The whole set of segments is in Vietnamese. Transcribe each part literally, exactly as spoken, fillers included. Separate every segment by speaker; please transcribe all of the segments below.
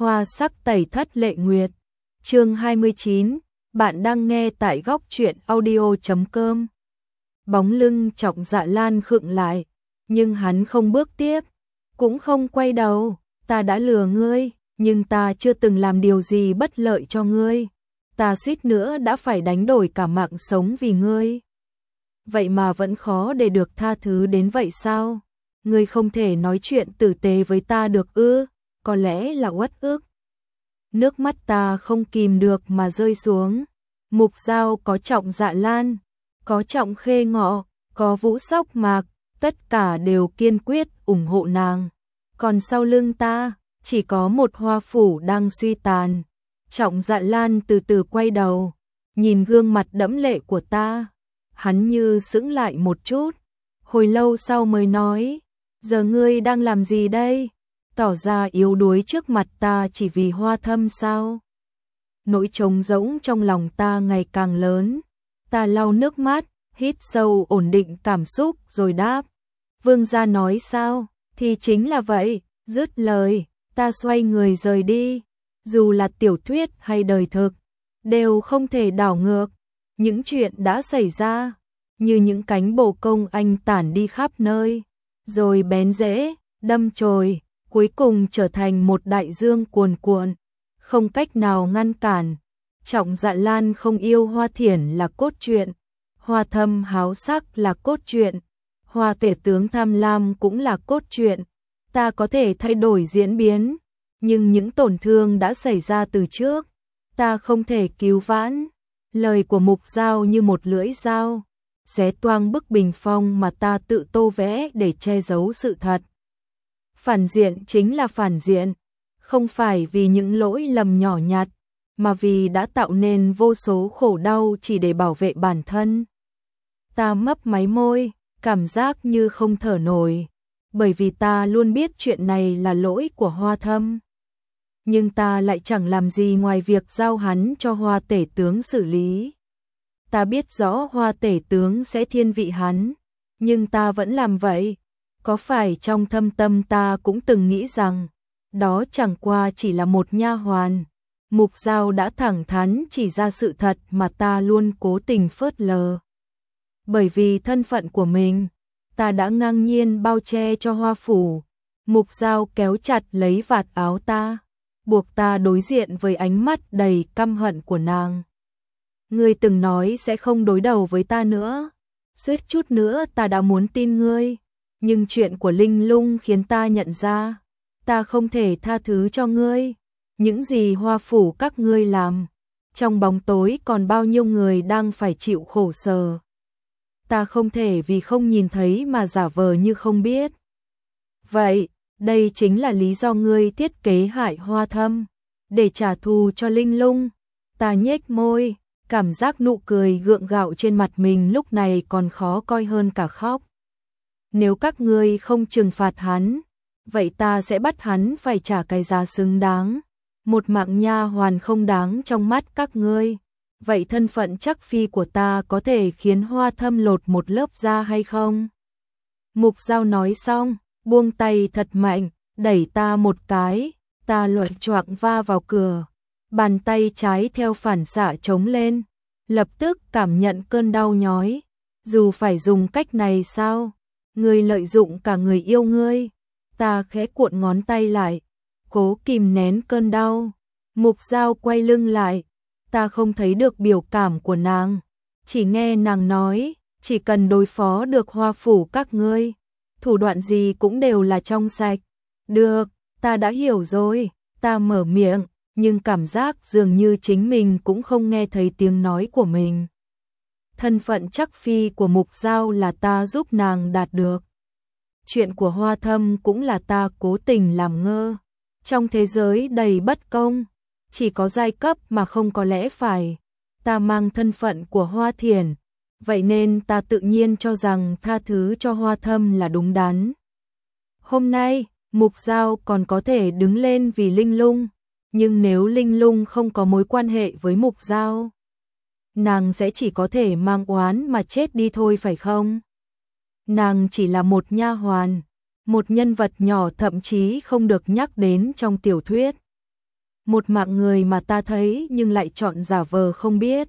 Speaker 1: Hoa sắc tẩy thất lệ nguyệt. Chương hai mươi chín, bạn đang nghe tại góc truyện audio chấm com. Bóng lưng Trọng Dạ Lan khựng lại, nhưng hắn không bước tiếp, cũng không quay đầu. Ta đã lừa ngươi, nhưng ta chưa từng làm điều gì bất lợi cho ngươi. Ta suýt nữa đã phải đánh đổi cả mạng sống vì ngươi. Vậy mà vẫn khó để được tha thứ đến vậy sao? Ngươi không thể nói chuyện tử tế với ta được ư? Có lẽ là uất ức. Nước mắt ta không kìm được mà rơi xuống. Mục Dao có Trọng Dạ Lan, có Trọng Khê Ngọ, có Vũ Sóc Mạc, tất cả đều kiên quyết ủng hộ nàng. Còn sau lưng ta, chỉ có một Hoa Phủ đang suy tàn. Trọng Dạ Lan từ từ quay đầu, nhìn gương mặt đẫm lệ của ta. Hắn như sững lại một chút, hồi lâu sau mới nói, giờ ngươi đang làm gì đây? Tỏ ra yếu đuối trước mặt ta chỉ vì Hoa Thâm sao? Nỗi trống rỗng trong lòng ta ngày càng lớn. Ta lau nước mắt, hít sâu ổn định cảm xúc rồi đáp. Vương gia nói sao? Thì chính là vậy. Dứt lời, ta xoay người rời đi. Dù là tiểu thuyết hay đời thực, đều không thể đảo ngược. Những chuyện đã xảy ra, như những cánh bồ công anh tản đi khắp nơi, rồi bén rễ, đâm chồi, cuối cùng trở thành một đại dương cuồn cuộn, không cách nào ngăn cản. Trọng Dạ Lan không yêu Hoa Thiển là cốt truyện, Hoa Thâm háo sắc là cốt truyện, Hoa Tể tướng tham lam cũng là cốt truyện. Ta có thể thay đổi diễn biến, nhưng những tổn thương đã xảy ra từ trước, ta không thể cứu vãn. Lời của Mục Dao như một lưỡi dao, xé toang bức bình phong mà ta tự tô vẽ để che giấu sự thật. Phản diện chính là phản diện, không phải vì những lỗi lầm nhỏ nhặt, mà vì đã tạo nên vô số khổ đau chỉ để bảo vệ bản thân. Ta mấp máy môi, cảm giác như không thở nổi, bởi vì ta luôn biết chuyện này là lỗi của Hoa Thâm. Nhưng ta lại chẳng làm gì ngoài việc giao hắn cho Hoa Tể tướng xử lý. Ta biết rõ Hoa Tể tướng sẽ thiên vị hắn, nhưng ta vẫn làm vậy. Có phải trong thâm tâm ta cũng từng nghĩ rằng đó chẳng qua chỉ là một nha hoàn. Mục Dao đã thẳng thắn chỉ ra sự thật mà ta luôn cố tình phớt lờ. Bởi vì thân phận của mình, ta đã ngang nhiên bao che cho Hoa Phủ. Mục Dao kéo chặt lấy vạt áo ta, buộc ta đối diện với ánh mắt đầy căm hận của nàng. Ngươi từng nói sẽ không đối đầu với ta nữa, suýt chút nữa ta đã muốn tin ngươi, nhưng chuyện của Linh Lung khiến ta nhận ra, ta không thể tha thứ cho ngươi. Những gì Hoa Phủ các ngươi làm, trong bóng tối còn bao nhiêu người đang phải chịu khổ sở. Ta không thể vì không nhìn thấy mà giả vờ như không biết. Vậy, đây chính là lý do ngươi thiết kế hại Hoa Thâm, để trả thù cho Linh Lung. Ta nhếch môi, cảm giác nụ cười gượng gạo trên mặt mình lúc này còn khó coi hơn cả khóc. Nếu các ngươi không trừng phạt hắn, vậy ta sẽ bắt hắn phải trả cái giá xứng đáng. Một mạng nha hoàn không đáng trong mắt các ngươi. Vậy thân phận chắc phi của ta có thể khiến Hoa Thâm lột một lớp da hay không? Mục Dao nói xong, buông tay thật mạnh, đẩy ta một cái, ta loạng choạng va vào cửa. Bàn tay trái theo phản xạ chống lên, lập tức cảm nhận cơn đau nhói. Dù phải dùng cách này sao? Ngươi lợi dụng cả người yêu ngươi. Ta khẽ cuộn ngón tay lại, cố kìm nén cơn đau. Mục Dao quay lưng lại, ta không thấy được biểu cảm của nàng, chỉ nghe nàng nói, chỉ cần đối phó được Hoa Phủ các ngươi, thủ đoạn gì cũng đều là trong sạch. Được, ta đã hiểu rồi. Ta mở miệng, nhưng cảm giác dường như chính mình cũng không nghe thấy tiếng nói của mình. Thân phận chắc phi của Mục Dao là ta giúp nàng đạt được. Chuyện của Hoa Thâm cũng là ta cố tình làm ngơ. Trong thế giới đầy bất công, chỉ có giai cấp mà không có lẽ phải. Ta mang thân phận của Hoa Thiển, vậy nên ta tự nhiên cho rằng tha thứ cho Hoa Thâm là đúng đắn. Hôm nay, Mục Dao còn có thể đứng lên vì Linh Lung, nhưng nếu Linh Lung không có mối quan hệ với Mục Dao, nàng sẽ chỉ có thể mang oán mà chết đi thôi phải không? Nàng chỉ là một nha hoàn, một nhân vật nhỏ thậm chí không được nhắc đến trong tiểu thuyết. một mạng người mà ta thấy nhưng lại chọn giả vờ không biết.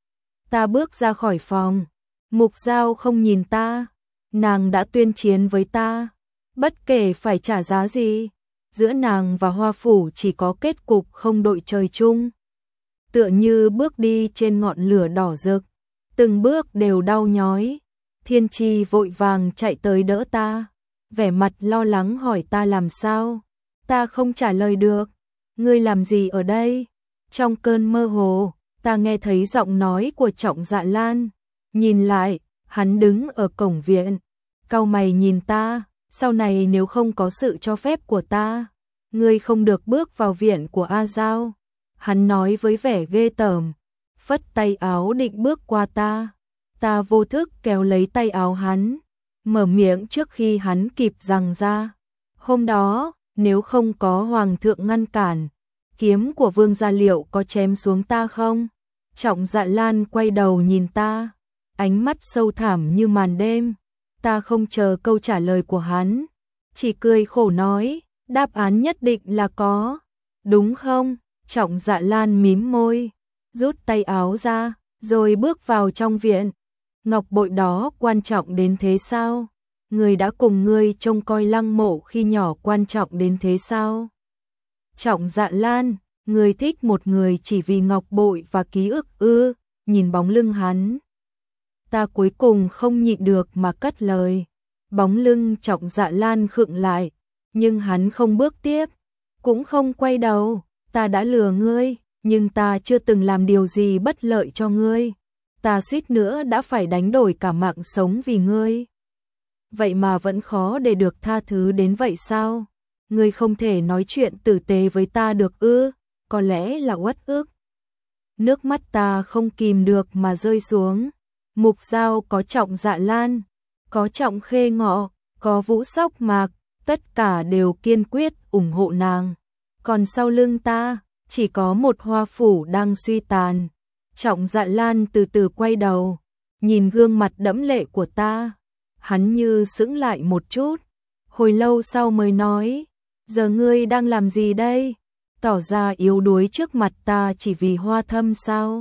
Speaker 1: Ta bước ra khỏi phòng, Mục Dao không nhìn ta, nàng đã tuyên chiến với ta, bất kể phải trả giá gì, giữa nàng và Hoa Phủ chỉ có kết cục không đội trời chung. Tựa như bước đi trên ngọn lửa đỏ rực, từng bước đều đau nhói. Thiên Chi vội vàng chạy tới đỡ ta, vẻ mặt lo lắng hỏi ta làm sao. Ta không trả lời được. Ngươi làm gì ở đây? Trong cơn mơ hồ, ta nghe thấy giọng nói của Trọng Dạ Lan. Nhìn lại, hắn đứng ở cổng viện, cau mày nhìn ta. Sau này nếu không có sự cho phép của ta, ngươi không được bước vào viện của A Giao. Hắn nói với vẻ ghê tởm, phất tay áo định bước qua ta. Ta vô thức kéo lấy tay áo hắn, mở miệng trước khi hắn kịp giằng ra. Hôm đó, nếu không có Hoàng thượng ngăn cản, kiếm của Vương Gia Liệu có chém xuống ta không? Trọng Dạ Lan quay đầu nhìn ta, ánh mắt sâu thẳm như màn đêm. Ta không chờ câu trả lời của hắn, chỉ cười khổ nói, đáp án nhất định là có, đúng không? Trọng Dạ Lan mím môi, rút tay áo ra, rồi bước vào trong viện. Ngọc bội đó quan trọng đến thế sao? Người đã cùng ngươi trông coi Lăng Mộ khi nhỏ quan trọng đến thế sao? Trọng Dạ Lan, ngươi thích một người chỉ vì ngọc bội và ký ức ư? Nhìn bóng lưng hắn, ta cuối cùng không nhịn được mà cất lời. Bóng lưng Trọng Dạ Lan khựng lại, nhưng hắn không bước tiếp, cũng không quay đầu. Ta đã lừa ngươi, nhưng ta chưa từng làm điều gì bất lợi cho ngươi. Ta suýt nữa đã phải đánh đổi cả mạng sống vì ngươi. Vậy mà vẫn khó để được tha thứ đến vậy sao? Ngươi không thể nói chuyện tử tế với ta được ư? Có lẽ là uất ức. Nước mắt ta không kìm được mà rơi xuống. Mục Dao có Trọng Dạ Lan, có Trọng Khê Ngọ, có Vũ Sóc Mạc, tất cả đều kiên quyết ủng hộ nàng. Còn sau lưng ta, chỉ có một Hoa Phủ đang suy tàn. Trọng Dạ Lan từ từ quay đầu, nhìn gương mặt đẫm lệ của ta. Hắn như sững lại một chút, hồi lâu sau mới nói, giờ ngươi đang làm gì đây? Tỏ ra yếu đuối trước mặt ta chỉ vì Hoa Thâm sao?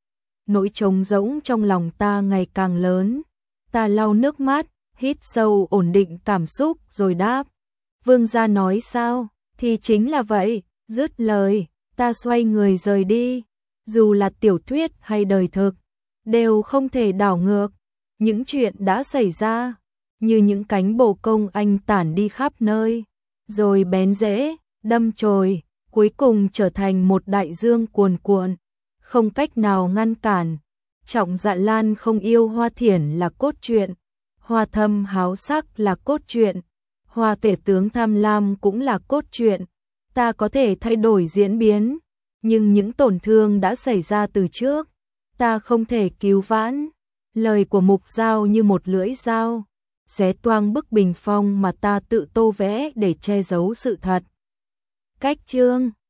Speaker 1: Nỗi trống rỗng trong lòng ta ngày càng lớn. Ta lau nước mắt, hít sâu ổn định cảm xúc rồi đáp. Vương gia nói sao? Thì chính là vậy. Dứt lời, ta xoay người rời đi. Dù là tiểu thuyết hay đời thực, đều không thể đảo ngược. Những chuyện đã xảy ra, như những cánh bồ công anh tản đi khắp nơi, rồi bén rễ, đâm chồi, cuối cùng trở thành một đại dương cuồn cuộn, không cách nào ngăn cản. Trọng Dạ Lan không yêu Hoa Thiển là cốt truyện, Hoa Thâm háo sắc là cốt truyện, Hoa Tể tướng tham lam cũng là cốt truyện. Ta có thể thay đổi diễn biến, nhưng những tổn thương đã xảy ra từ trước, ta không thể cứu vãn. Lời của Mục Dao như một lưỡi dao, xé toang bức bình phong mà ta tự tô vẽ để che giấu sự thật. Cách chương